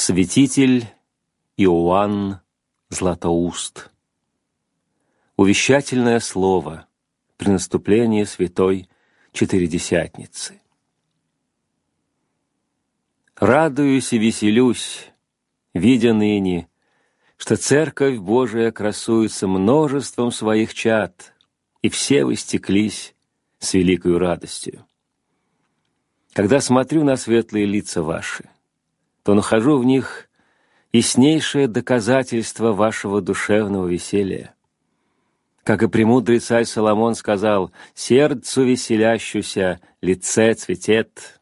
Святитель Иоанн Златоуст. Увещательное слово при наступлении Святой Четыредесятницы. Радуюсь и веселюсь, видя ныне, что Церковь Божия красуется множеством своих чад, и все вы стеклись с великою радостью. Когда смотрю на светлые лица ваши, то нахожу в них яснейшее доказательство вашего душевного веселья. Как и премудрый царь Соломон сказал: «Сердцу веселящуся лице цветет».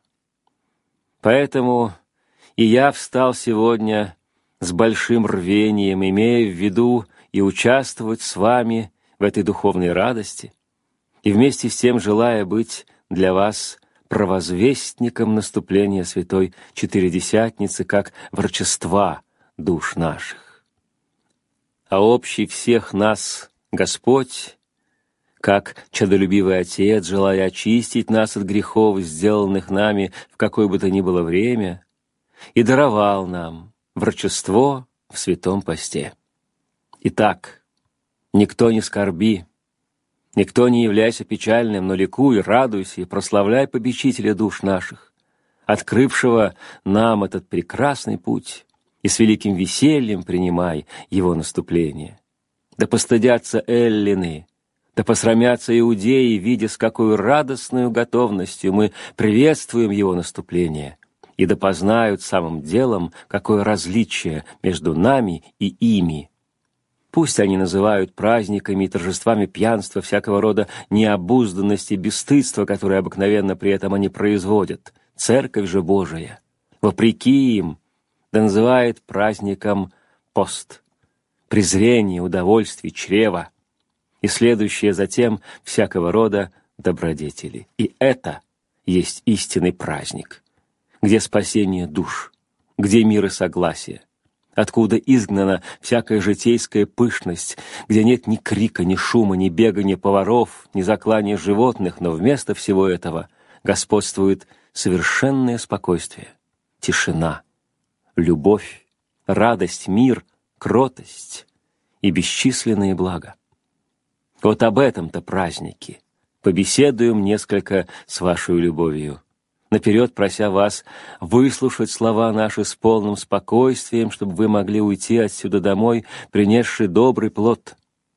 Поэтому и я встал сегодня с большим рвением, имея в виду и участвовать с вами в этой духовной радости, и вместе с тем желая быть для вас провозвестником наступления Святой Четыредесятницы как врачества душ наших. А общий всех нас Господь, как чадолюбивый Отец, желая очистить нас от грехов, сделанных нами в какое бы то ни было время, и даровал нам врачество в святом посте. Итак, никто не скорби, никто не являйся печальным, но ликуй, радуйся и прославляй попечителя душ наших, открывшего нам этот прекрасный путь, и с великим весельем принимай его наступление. Да постыдятся эллины, да посрамятся иудеи, видя, с какой радостной готовностью мы приветствуем его наступление, и да познают самым делом, какое различие между нами и ими. Пусть они называют праздниками и торжествами пьянства, всякого рода необузданности, бесстыдства, которые обыкновенно при этом они производят. Церковь же Божия, вопреки им, да называет праздником пост, презрение, удовольствие, чрево и следующее затем всякого рода добродетели. И это есть истинный праздник, где спасение душ, где мир и согласие, откуда изгнана всякая житейская пышность, где нет ни крика, ни шума, ни бегания поваров, ни заклания животных, но вместо всего этого господствует совершенное спокойствие, тишина, любовь, радость, мир, кротость и бесчисленные блага. Вот об этом-то празднике побеседуем несколько с вашей любовью, наперед прося вас выслушать слова наши с полным спокойствием, чтобы вы могли уйти отсюда домой, принесши добрый плод.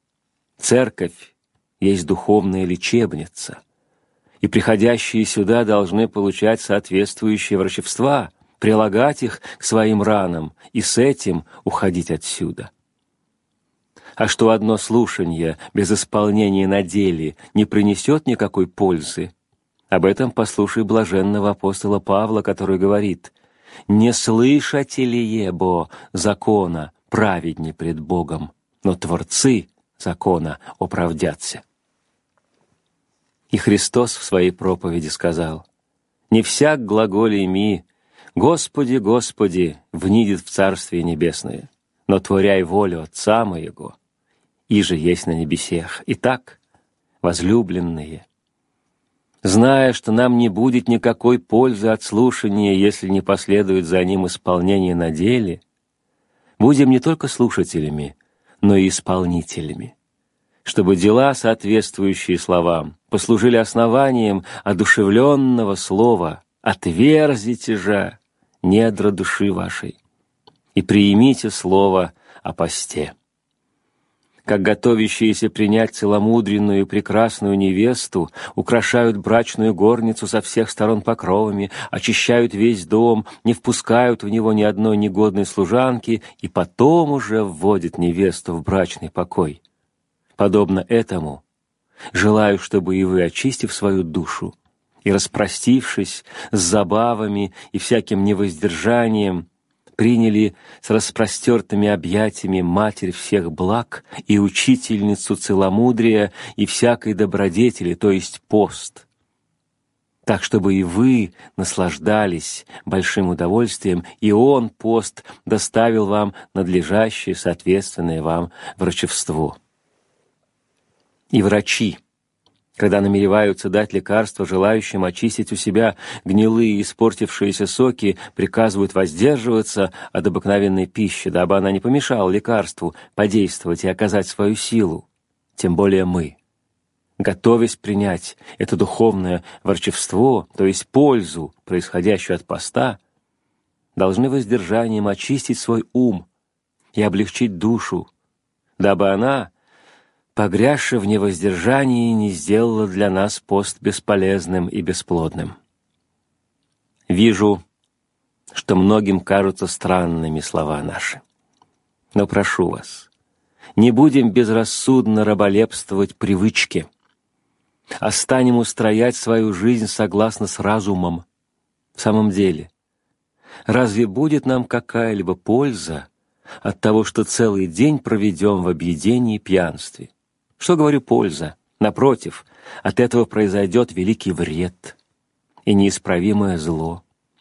Церковь есть духовная лечебница, и приходящие сюда должны получать соответствующие врачевства, прилагать их к своим ранам и с этим уходить отсюда. А что одно слушание без исполнения на деле не принесет никакой пользы, об этом послушай блаженного апостола Павла, который говорит: «Не слышате ли ебо закона праведни пред Богом, но творцы закона оправдятся». И Христос в своей проповеди сказал: «Не всяк глаголе ми, Господи, Господи, внидет в Царствие Небесное, но творяй волю Отца Моего, иже есть на небесех». Итак, возлюбленные, зная, что нам не будет никакой пользы от слушания, если не последует за ним исполнение на деле, будем не только слушателями, но и исполнителями, чтобы дела, соответствующие словам, послужили основанием одушевленного слова: «Отверзите же недра души вашей и приимите слово о посте». Как готовящиеся принять целомудренную и прекрасную невесту украшают брачную горницу со всех сторон покровами, очищают весь дом, не впускают в него ни одной негодной служанки и потом уже вводят невесту в брачный покой. Подобно этому, желаю, чтобы и вы, очистив свою душу и распростившись с забавами и всяким невоздержанием, приняли с распростертыми объятиями Матерь всех благ и Учительницу целомудрия и всякой добродетели, то есть пост, так, чтобы и вы наслаждались большим удовольствием, и Он, пост, доставил вам надлежащее, соответственное вам врачевство. И врачи, Когда намереваются дать лекарство желающим очистить у себя гнилые и испортившиеся соки, приказывают воздерживаться от обыкновенной пищи, дабы она не помешала лекарству подействовать и оказать свою силу. Тем более мы, готовясь принять это духовное ворчевство, то есть пользу, происходящую от поста, должны воздержанием очистить свой ум и облегчить душу, дабы она, погрязши в невоздержании, не сделала для нас пост бесполезным и бесплодным. Вижу, что многим кажутся странными слова наши. Но прошу вас, не будем безрассудно раболепствовать привычке, а станем устроять свою жизнь согласно с разумом. В самом деле, разве будет нам какая-либо польза от того, что целый день проведем в объедении и пьянстве? Что говорю польза? Напротив, от этого произойдет великий вред и неисправимое зло.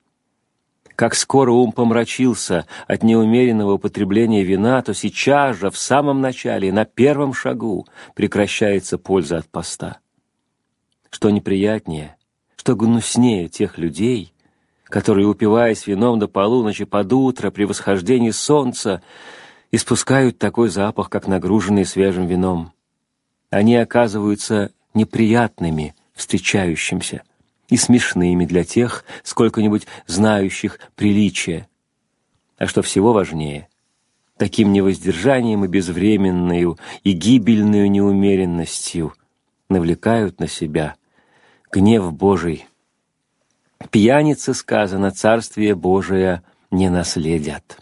Как скоро ум помрачился от неумеренного употребления вина, то сейчас же, в самом начале, на первом шагу, прекращается польза от поста. Что неприятнее, что гнуснее тех людей, которые, упиваясь вином до полуночи под утро при восхождении солнца, испускают такой запах, как нагруженный свежим вином. Они оказываются неприятными встречающимся и смешными для тех, сколько-нибудь знающих приличия. А что всего важнее, таким невоздержанием и безвременную и гибельную неумеренностью навлекают на себя гнев Божий. Пьяницы, сказано, Царствие Божие не наследят.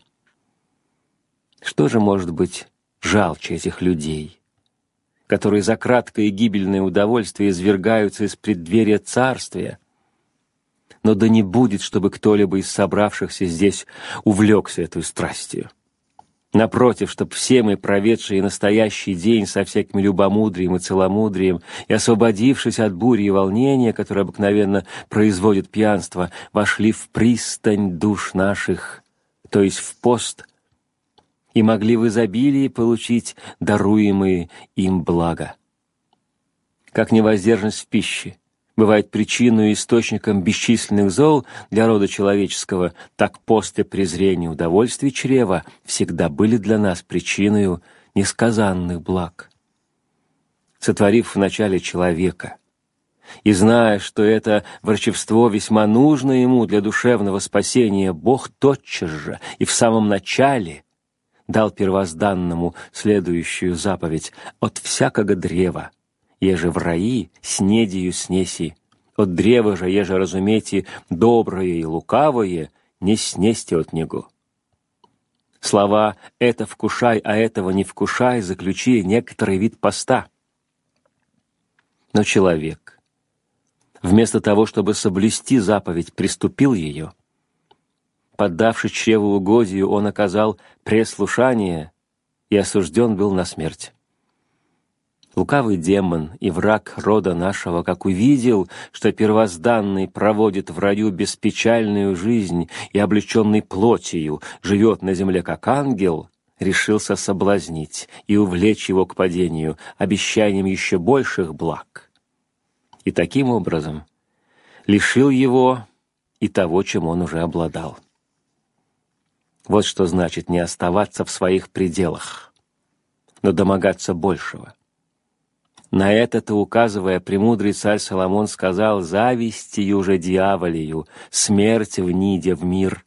Что же может быть жалче этих людей, которые за краткое и гибельное удовольствие извергаются из преддверия Царствия? Но да не будет, чтобы кто-либо из собравшихся здесь увлекся этой страстью. Напротив, чтоб все мы, проведшие настоящий день со всяким любомудрием и целомудрием и освободившись от бури и волнения, которые обыкновенно производит пьянство, вошли в пристань душ наших, то есть в пост, и могли в изобилии получить даруемые им блага. Как невоздержанность в пище бывает причиной и источником бесчисленных зол для рода человеческого, так пост и презрение удовольствий чрева всегда были для нас причиной несказанных благ. Сотворив вначале человека, и зная, что это ворчевство весьма нужно ему для душевного спасения, Бог тотчас же и в самом начале дал первозданному следующую заповедь: «От всякого древа, еже в раи снедию снеси, от древа же, еже разумейте доброе и лукавое, не снести от него». Слова «это вкушай, а этого не вкушай» заключили некоторый вид поста. Но человек, вместо того, чтобы соблюсти заповедь, приступил ее. Поддавшись чревоугодию, он оказал преслушание и осужден был на смерть. Лукавый демон и враг рода нашего, как увидел, что первозданный проводит в раю беспечальную жизнь и, облеченный плотью, живет на земле как ангел, решился соблазнить и увлечь его к падению обещанием еще больших благ. И таким образом лишил его и того, чем он уже обладал. Вот что значит не оставаться в своих пределах, но домогаться большего. На это-то указывая, премудрый царь Соломон сказал: «Завистью же дьяволею, смерть вниде в мир».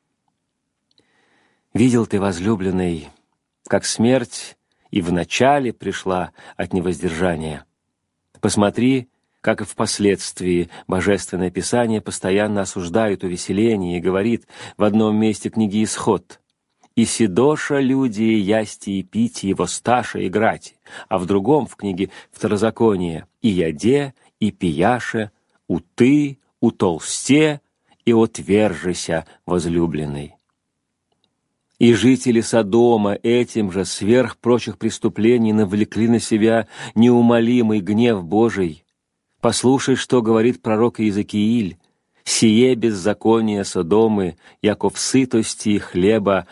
Видел ты, возлюбленный, как смерть и вначале пришла от невоздержания. Посмотри, как и впоследствии Божественное Писание постоянно осуждает увеселение и говорит в одном месте книги «Исход»: «И сидоша люди ясти и пить его сташа играть», а в другом, в книге Второзакония: «И яде, и пияше, уты, утолсте, и отвержися, возлюбленный». И жители Содома этим же сверх прочих преступлений навлекли на себя неумолимый гнев Божий. Послушай, что говорит пророк Иезекииль: «Сие беззаконие Содомы, яко в сытости хлеба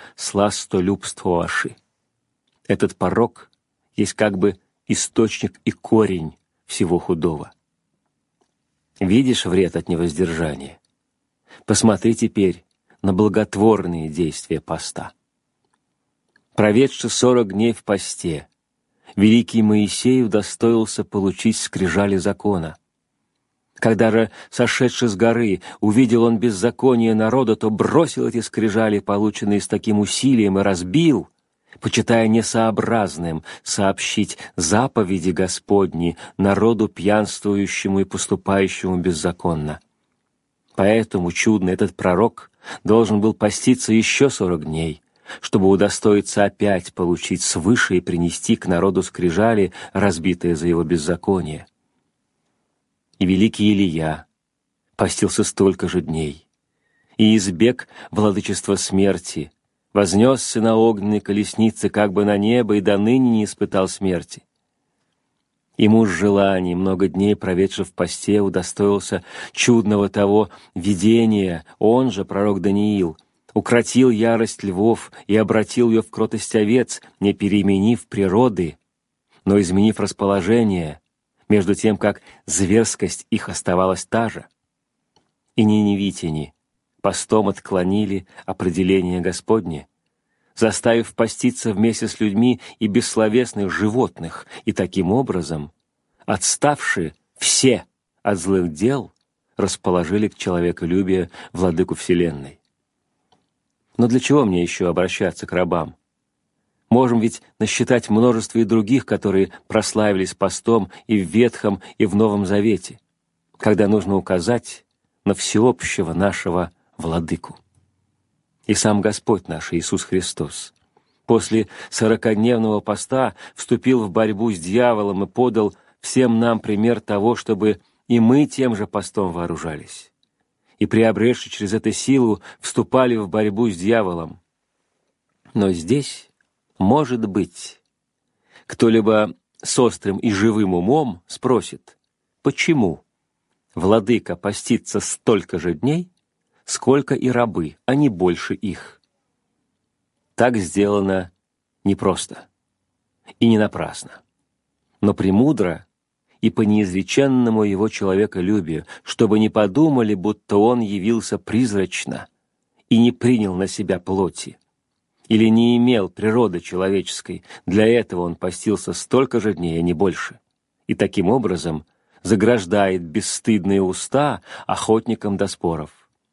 сластолюбствоваши». Этот порок есть как бы источник и корень всего худого. Видишь вред от невоздержания? Посмотри теперь на благотворные действия поста. Проведши 40 дней в посте, великий Моисей удостоился получить скрижали закона. Когда же, сошедший с горы, увидел он беззаконие народа, то бросил эти скрижали, полученные с таким усилием, и разбил, почитая несообразным сообщить заповеди Господни народу пьянствующему и поступающему беззаконно. Поэтому чудно этот пророк должен был поститься еще 40 дней, чтобы удостоиться опять получить свыше и принести к народу скрижали, разбитые за его беззаконие. И великий Илия постился столько же дней, и избег владычества смерти, вознесся на огненной колеснице как бы на небо и до ныне не испытал смерти. И муж желаний, много дней проведший в посте, удостоился чудного того видения, он же, пророк Даниил, укротил ярость львов и обратил ее в кротость овец, не переменив природы, но изменив расположение, между тем, как зверскость их оставалась та же. И ниневитяне постом отклонили определение Господне, заставив поститься вместе с людьми и бессловесных животных, и таким образом, отставшие все от злых дел, расположили к человеколюбию владыку вселенной. Но для чего мне еще обращаться к рабам? Можем ведь насчитать множество и других, которые прославились постом и в Ветхом, и в Новом Завете, когда нужно указать на всеобщего нашего владыку. И сам Господь наш Иисус Христос после 40-дневного поста вступил в борьбу с дьяволом и подал всем нам пример того, чтобы и мы тем же постом вооружались, и, приобретши через это силу, вступали в борьбу с дьяволом. Но здесь, может быть, кто-либо с острым и живым умом спросит, почему владыка постится столько же дней, сколько и рабы, а не больше их? Так сделано непросто и не напрасно, но премудро и по неизреченному его человеколюбию, чтобы не подумали, будто он явился призрачно и не принял на себя плоти, или не имел природы человеческой, для этого он постился столько же дней, а не больше, и таким образом заграждает бесстыдные уста охотникам до споров.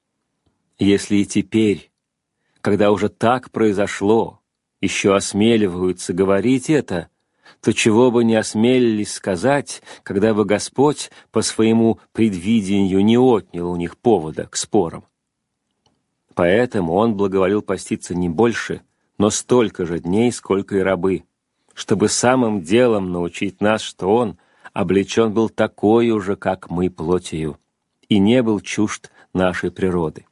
Если и теперь, когда уже так произошло, еще осмеливаются говорить это, то чего бы не осмелились сказать, когда бы Господь по своему предвидению не отнял у них повода к спорам. Поэтому Он благоволил поститься не больше, но столько же дней, сколько и рабы, чтобы самым делом научить нас, что Он облечен был такой же, как мы, плотью, и не был чужд нашей природы.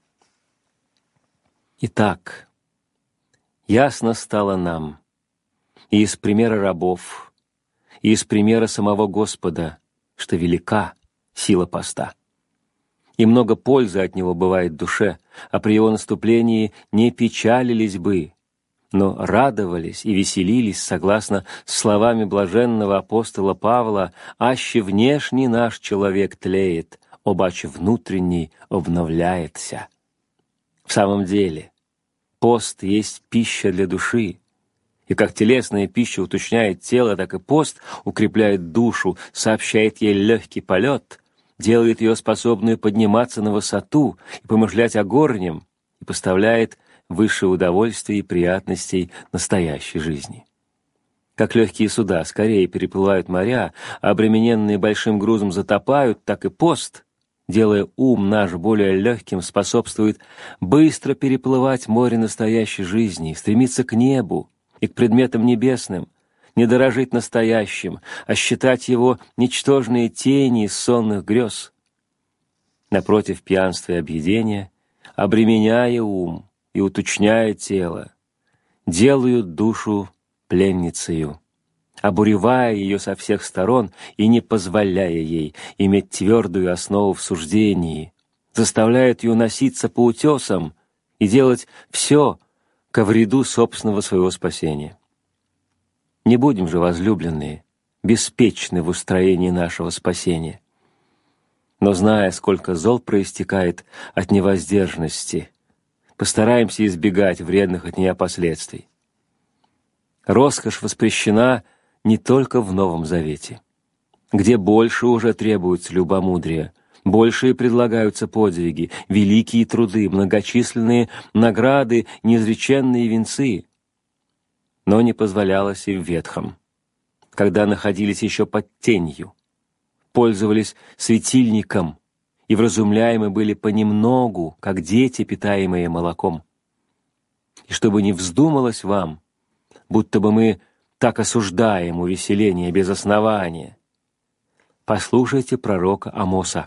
Итак, ясно стало нам и из примера рабов, и из примера самого Господа, что велика сила поста. И много пользы от него бывает душе, а при его наступлении не печалились бы, но радовались и веселились согласно словами блаженного апостола Павла: «Аще внешний наш человек тлеет, обаче внутренний обновляется». В самом деле, пост есть пища для души, и как телесная пища уточняет тело, так и пост укрепляет душу, сообщает ей легкий полет, делает ее способную подниматься на высоту и помышлять о горнем, и поставляет высшее удовольствие и приятностей настоящей жизни. Как легкие суда скорее переплывают моря, а обремененные большим грузом затопают, так и пост, делая ум наш более легким, способствует быстро переплывать море настоящей жизни, стремиться к небу и к предметам небесным, не дорожить настоящим, а считать его ничтожные тени из сонных грез. Напротив, пьянства и объедения, обременяя ум и уточняя тело, делают душу пленницею, обуревая ее со всех сторон и не позволяя ей иметь твердую основу в суждении, заставляют ее носиться по утесам и делать все ко вреду собственного своего спасения. Не будем же, возлюбленные, беспечны в устроении нашего спасения. Но зная, сколько зол проистекает от невоздержанности, постараемся избегать вредных от нее последствий. Роскошь воспрещена не только в Новом Завете, где больше уже требуется любомудрия, большие предлагаются подвиги, великие труды, многочисленные награды, неизреченные венцы. Но не позволялось и в Ветхом, когда находились еще под тенью, пользовались светильником и вразумляемы были понемногу, как дети, питаемые молоком. И чтобы не вздумалось вам, будто бы мы так осуждаем увеселение без основания, послушайте пророка Амоса,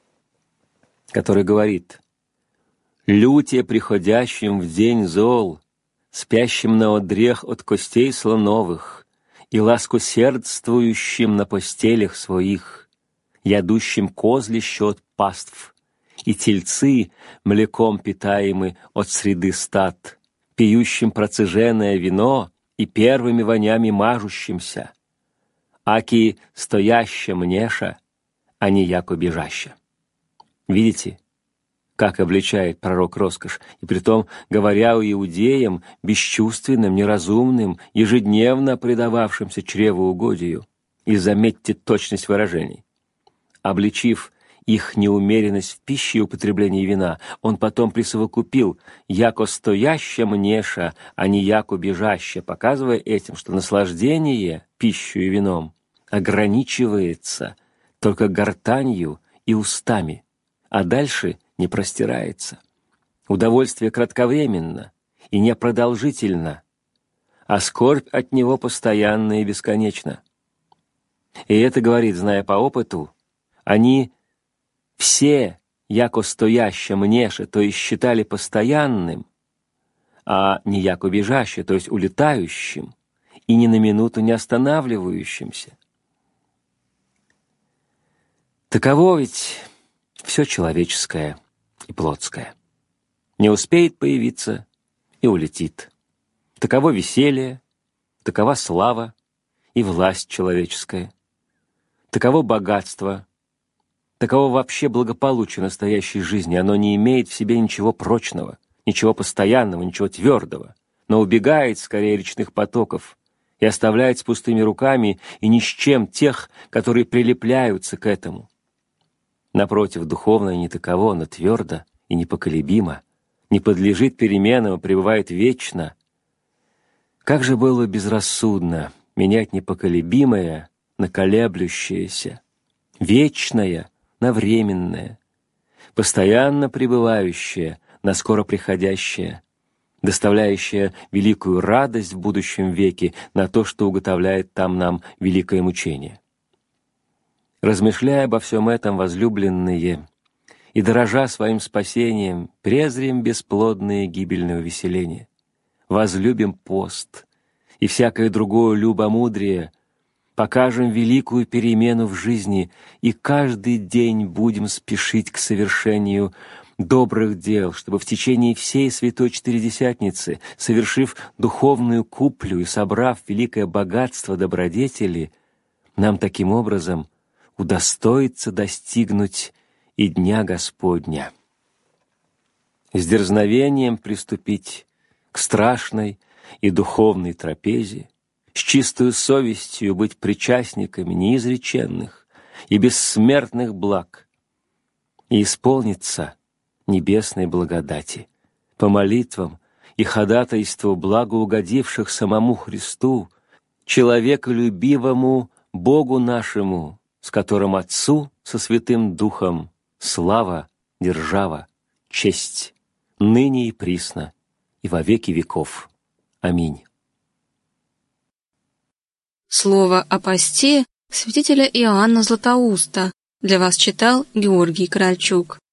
который говорит: «Люте приходящим в день зол, спящим на одрех от костей слоновых, и ласкосердствующим на постелях своих, ядущим козлище от паств, и тельцы, млеком питаемы от среды стад, пьющим процеженное вино и первыми вонями мажущимся, аки стояща мнеша, а не яко бежаща». Видите, как обличает пророк роскошь, и притом говоря иудеям, бесчувственным, неразумным, ежедневно предававшимся чревоугодию. И заметьте точность выражений. Обличив их неумеренность в пище и употреблении вина, он потом присовокупил «яко стояща мнеша, а не яко бежаща», показывая этим, что наслаждение пищей и вином ограничивается только гортанью и устами, а дальше не простирается. Удовольствие кратковременно и непродолжительно, а скорбь от него постоянна и бесконечна. И это говорит, зная по опыту, они все, яко стояще мнеше, то есть считали постоянным, а не яко бежаще, то есть улетающим, и ни на минуту не останавливающимся. Таково ведь все человеческое и плотское. Не успеет появиться и улетит. Таково веселье, такова слава и власть человеческая. Таково богатство, таково вообще благополучие настоящей жизни. Оно не имеет в себе ничего прочного, ничего постоянного, ничего твердого, но убегает скорее речных потоков и оставляет с пустыми руками и ни с чем тех, которые прилепляются к этому. Напротив, духовное не таково, но твердо и непоколебимо, не подлежит переменам, пребывает вечно. Как же было безрассудно менять непоколебимое на колеблющееся, вечное на временное, постоянно пребывающее на скоро приходящее, доставляющее великую радость в будущем веке на то, что уготовляет там нам великое мучение. Размышляя обо всем этом, возлюбленные, и дорожа своим спасением, презрем бесплодное гибельное увеселение, возлюбим пост и всякое другое любомудрие, покажем великую перемену в жизни и каждый день будем спешить к совершению добрых дел, чтобы в течение всей Святой Четыредесятницы, совершив духовную куплю и собрав великое богатство добродетели, нам таким образом удостоится достигнуть и Дня Господня. С дерзновением приступить к страшной и духовной трапезе, с чистою совестью быть причастниками неизреченных и бессмертных благ, и исполниться небесной благодати по молитвам и ходатайству благоугодивших самому Христу, человеколюбивому Богу нашему, с которым Отцу со Святым Духом слава, держава, честь, ныне и присно, и во веки веков. Аминь. Слово о посте святителя Иоанна Златоуста для вас читал Георгий Корольчук.